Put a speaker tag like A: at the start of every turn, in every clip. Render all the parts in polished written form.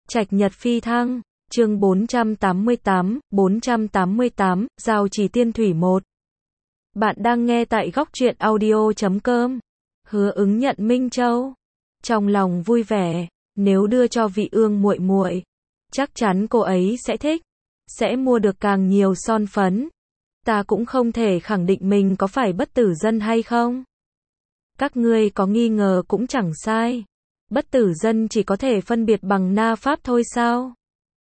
A: Trạch Nhật Phi Thăng, chương 488, Giao Trì Tiên Thủy 1. Bạn đang nghe tại góc truyện audio.com. Hứa Ứng nhận Minh Châu. Trong lòng vui vẻ, nếu đưa cho vị ương muội muội, chắc chắn cô ấy sẽ thích, sẽ mua được càng nhiều son phấn. Ta cũng không thể khẳng định mình có phải bất tử dân hay không. Các ngươi có nghi ngờ cũng chẳng sai. Bất tử dân chỉ có thể phân biệt bằng na pháp thôi sao?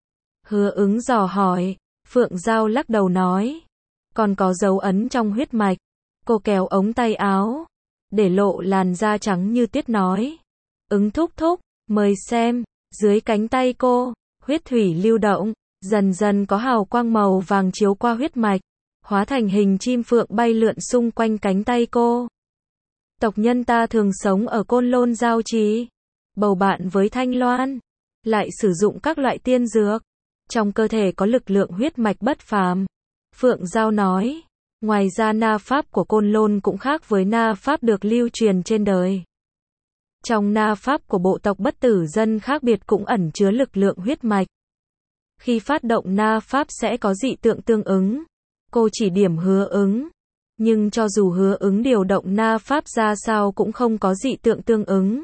A: Hứa Ứng dò hỏi. Phượng Giao lắc đầu nói. Còn có dấu ấn trong huyết mạch. Cô kéo ống tay áo, để lộ làn da trắng như tuyết nói. Ứng thúc thúc, mời xem. Dưới cánh tay cô, huyết thủy lưu động, dần dần có hào quang màu vàng chiếu qua huyết mạch, hóa thành hình chim phượng bay lượn xung quanh cánh tay cô. Tộc nhân ta thường sống ở Côn Lôn Giao Trì, bầu bạn với Thanh Loan, lại sử dụng các loại tiên dược, trong cơ thể có lực lượng huyết mạch bất phàm. Phượng Giao nói, ngoài ra na pháp của Côn Lôn cũng khác với na pháp được lưu truyền trên đời. Trong na pháp của bộ tộc bất tử dân khác biệt cũng ẩn chứa lực lượng huyết mạch. Khi phát động na pháp sẽ có dị tượng tương ứng. Cô chỉ điểm Hứa Ứng. Nhưng cho dù Hứa Ứng điều động na pháp ra sao cũng không có dị tượng tương ứng.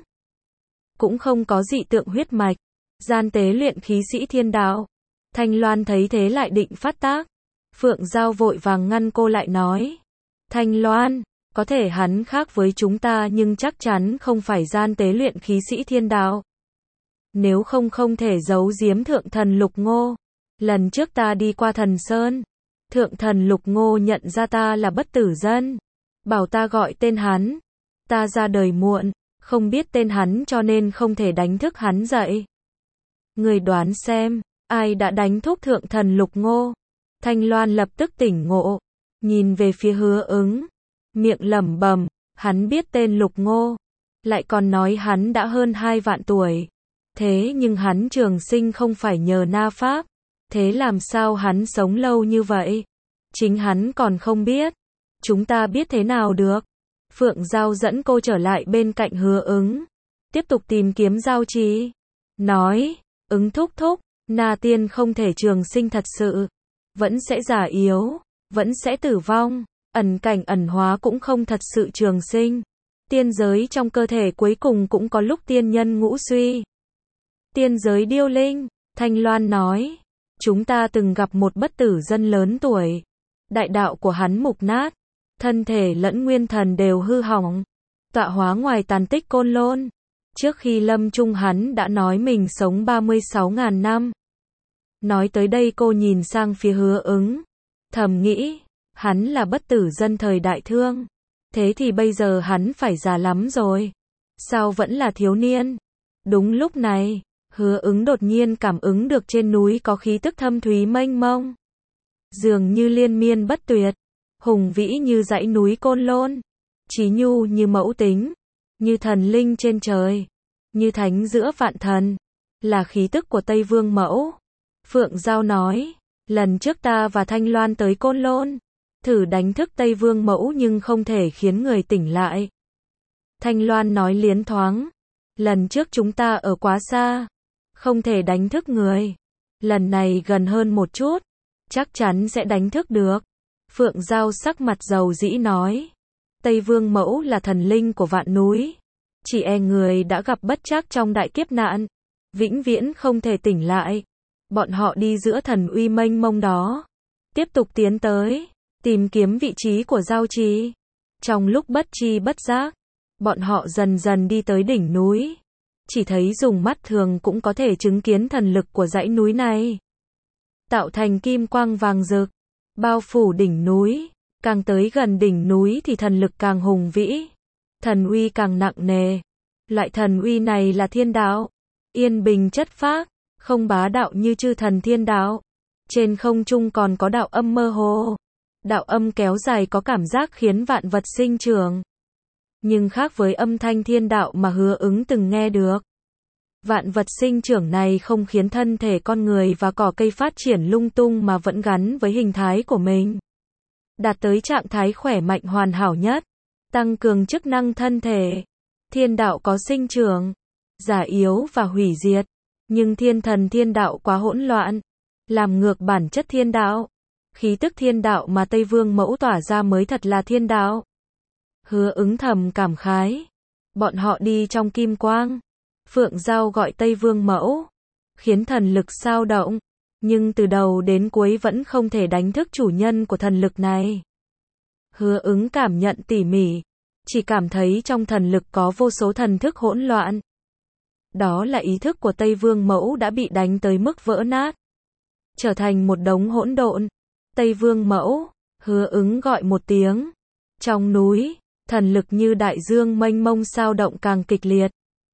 A: Cũng không có dị tượng huyết mạch. Gian tế luyện khí sĩ thiên đạo. Thanh Loan thấy thế lại định phát tác. Phượng Giao vội vàng ngăn cô lại nói. Thanh Loan, có thể hắn khác với chúng ta nhưng chắc chắn không phải gian tế luyện khí sĩ thiên đạo. Nếu không thể giấu giếm thượng thần Lục Ngô. Lần trước ta đi qua Thần Sơn, thượng thần Lục Ngô nhận ra ta là bất tử dân, bảo ta gọi tên hắn. Ta ra đời muộn, không biết tên hắn cho nên không thể đánh thức hắn dậy. Người đoán xem, ai đã đánh thức thượng thần Lục Ngô? Thanh Loan lập tức tỉnh ngộ, nhìn về phía Hứa Ứng, miệng lẩm bẩm, hắn biết tên Lục Ngô, lại còn nói hắn đã hơn 2 vạn tuổi. Thế nhưng hắn trường sinh không phải nhờ na pháp, thế làm sao hắn sống lâu như vậy? Chính hắn còn không biết, chúng ta biết thế nào được? Phượng Giao dẫn cô trở lại bên cạnh Hứa Ứng, tiếp tục tìm kiếm Giao Trì, nói, Ứng thúc thúc, na tiên không thể trường sinh thật sự, vẫn sẽ già yếu, vẫn sẽ tử vong, ẩn cảnh ẩn hóa cũng không thật sự trường sinh. Tiên giới trong cơ thể cuối cùng cũng có lúc tiên nhân ngũ suy. Tiên giới điêu linh, Thanh Loan nói, chúng ta từng gặp một bất tử dân lớn tuổi. Đại đạo của hắn mục nát, thân thể lẫn nguyên thần đều hư hỏng, tọa hóa ngoài tàn tích Côn Lôn. Trước khi lâm chung hắn đã nói mình sống 36.000 năm. Nói tới đây cô nhìn sang phía Hứa Ứng, thầm nghĩ, hắn là bất tử dân thời đại thương. Thế thì bây giờ hắn phải già lắm rồi. Sao vẫn là thiếu niên? Đúng lúc này, Hứa Ứng đột nhiên cảm ứng được trên núi có khí tức thâm thúy mênh mông. Dường như liên miên bất tuyệt, hùng vĩ như dãy núi Côn Lôn, chí nhu như mẫu tính, như thần linh trên trời, như thánh giữa vạn thần, là khí tức của Tây Vương Mẫu. Phượng Giao nói, lần trước ta và Thanh Loan tới Côn Lôn, thử đánh thức Tây Vương Mẫu nhưng không thể khiến người tỉnh lại. Thanh Loan nói liến thoáng, lần trước chúng ta ở quá xa, không thể đánh thức người. Lần này gần hơn một chút, chắc chắn sẽ đánh thức được. Phượng Giao sắc mặt dầu dĩ nói, Tây Vương Mẫu là thần linh của vạn núi, chỉ e người đã gặp bất trắc trong đại kiếp nạn, vĩnh viễn không thể tỉnh lại. Bọn họ đi giữa thần uy mênh mông đó, tiếp tục tiến tới, tìm kiếm vị trí của Giao Trì. Trong lúc bất tri bất giác, bọn họ dần dần đi tới đỉnh núi. Chỉ thấy dùng mắt thường cũng có thể chứng kiến thần lực của dãy núi này. Tạo thành kim quang vàng rực, bao phủ đỉnh núi. Càng tới gần đỉnh núi thì thần lực càng hùng vĩ, thần uy càng nặng nề. Loại thần uy này là thiên đạo, yên bình chất phác, không bá đạo như chư thần thiên đạo. Trên không trung còn có đạo âm mơ hồ. Đạo âm kéo dài có cảm giác khiến vạn vật sinh trưởng. Nhưng khác với âm thanh thiên đạo mà Hứa Ứng từng nghe được. Vạn vật sinh trưởng này không khiến thân thể con người và cỏ cây phát triển lung tung mà vẫn gắn với hình thái của mình. Đạt tới trạng thái khỏe mạnh hoàn hảo nhất, tăng cường chức năng thân thể. Thiên đạo có sinh trưởng, già yếu và hủy diệt. Nhưng thiên thần thiên đạo quá hỗn loạn, làm ngược bản chất thiên đạo. Khí tức thiên đạo mà Tây Vương Mẫu tỏa ra mới thật là thiên đạo. Hứa Ứng thầm cảm khái. Bọn họ đi trong kim quang. Phượng Dao gọi Tây Vương Mẫu, khiến thần lực xao động, nhưng từ đầu đến cuối vẫn không thể đánh thức chủ nhân của thần lực này. Hứa Ứng cảm nhận tỉ mỉ, chỉ cảm thấy trong thần lực có vô số thần thức hỗn loạn. Đó là ý thức của Tây Vương Mẫu đã bị đánh tới mức vỡ nát, trở thành một đống hỗn độn. Tây Vương Mẫu, Hứa Ứng gọi một tiếng. Trong núi, thần lực như đại dương mênh mông xao động càng kịch liệt,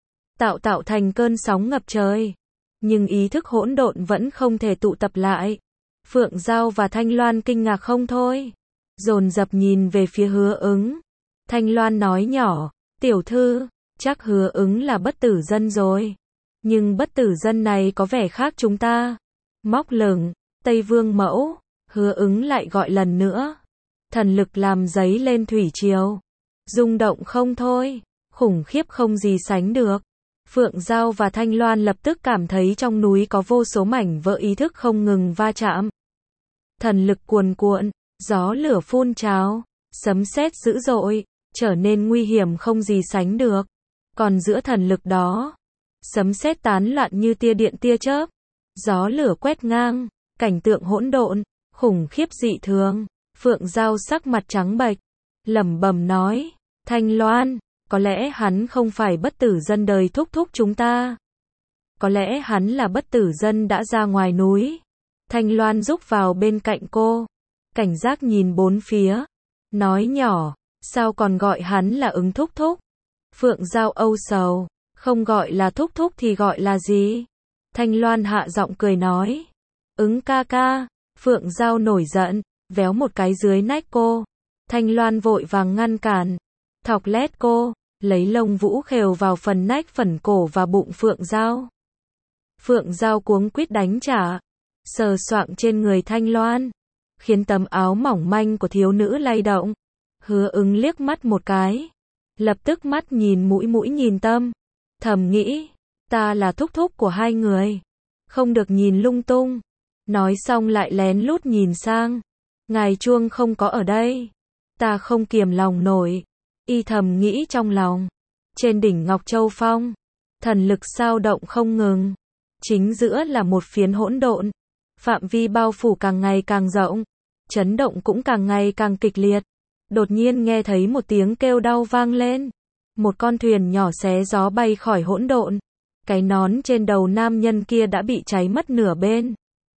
A: tạo thành cơn sóng ngập trời. Nhưng ý thức hỗn độn vẫn không thể tụ tập lại. Phượng Dao và Thanh Loan kinh ngạc không thôi, dồn dập nhìn về phía Hứa Ứng. Thanh Loan nói nhỏ, tiểu thư, chắc Hứa Ứng là bất tử dân rồi. Nhưng bất tử dân này có vẻ khác chúng ta. Móc lửng, Tây Vương Mẫu, Hứa Ứng lại gọi lần nữa. Thần lực làm dấy lên thủy triều, rung động không thôi, khủng khiếp không gì sánh được. Phượng Dao và Thanh Loan lập tức cảm thấy trong núi có vô số mảnh vỡ ý thức không ngừng va chạm. Thần lực cuồn cuộn, gió lửa phun trào, sấm sét dữ dội, trở nên nguy hiểm không gì sánh được. Còn giữa thần lực đó, sấm sét tán loạn như tia điện tia chớp, gió lửa quét ngang, cảnh tượng hỗn độn, khủng khiếp dị thường. Phượng Dao sắc mặt trắng bệch, lẩm bẩm nói, Thanh Loan, có lẽ hắn không phải bất tử dân đời thúc thúc chúng ta. Có lẽ hắn là bất tử dân đã ra ngoài núi. Thanh Loan rúc vào bên cạnh cô, cảnh giác nhìn bốn phía, nói nhỏ, sao còn gọi hắn là Ứng thúc thúc? Phượng Dao âu sầu, không gọi là thúc thúc thì gọi là gì? Thanh Loan hạ giọng cười nói, Ứng ca ca. Phượng Dao nổi giận, véo một cái dưới nách cô. Thanh Loan vội vàng ngăn cản, thọc lét cô, lấy lông vũ khều vào phần nách, phần cổ và bụng Phượng Dao. Phượng Dao cuống quýt đánh trả, sờ soạng trên người Thanh Loan, khiến tấm áo mỏng manh của thiếu nữ lay động. Hứa Ứng liếc mắt một cái, lập tức mắt nhìn mũi nhìn tâm, thầm nghĩ, ta là thúc thúc của hai người, không được nhìn lung tung. Nói xong lại lén lút nhìn sang, ngài Chuông không có ở đây, ta không kiềm lòng nổi. Y thầm nghĩ trong lòng. Trên đỉnh Ngọc Châu Phong, thần lực xao động không ngừng, chính giữa là một phiến hỗn độn, phạm vi bao phủ càng ngày càng rộng, chấn động cũng càng ngày càng kịch liệt. Đột nhiên nghe thấy một tiếng kêu đau vang lên, một con thuyền nhỏ xé gió bay khỏi hỗn độn. Cái nón trên đầu nam nhân kia đã bị cháy mất nửa bên.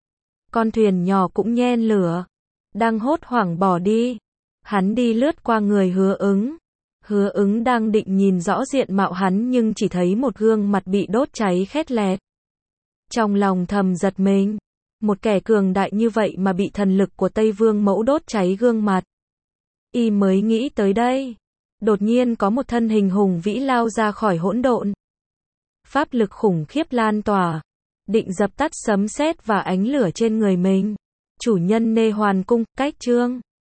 A: Con thuyền nhỏ cũng nhen lửa, đang hốt hoảng bỏ đi. Hắn đi lướt qua người Hứa Ứng. Hứa Ứng đang định nhìn rõ diện mạo hắn nhưng chỉ thấy một gương mặt bị đốt cháy khét lẹt. Trong lòng thầm giật mình, một kẻ cường đại như vậy mà bị thần lực của Tây Vương Mẫu đốt cháy gương mặt. Y mới nghĩ tới đây, đột nhiên có một thân hình hùng vĩ lao ra khỏi hỗn độn. Pháp lực khủng khiếp lan tỏa, định dập tắt sấm sét và ánh lửa trên người mình. Chủ nhân Nê Hoàn Cung, cách chương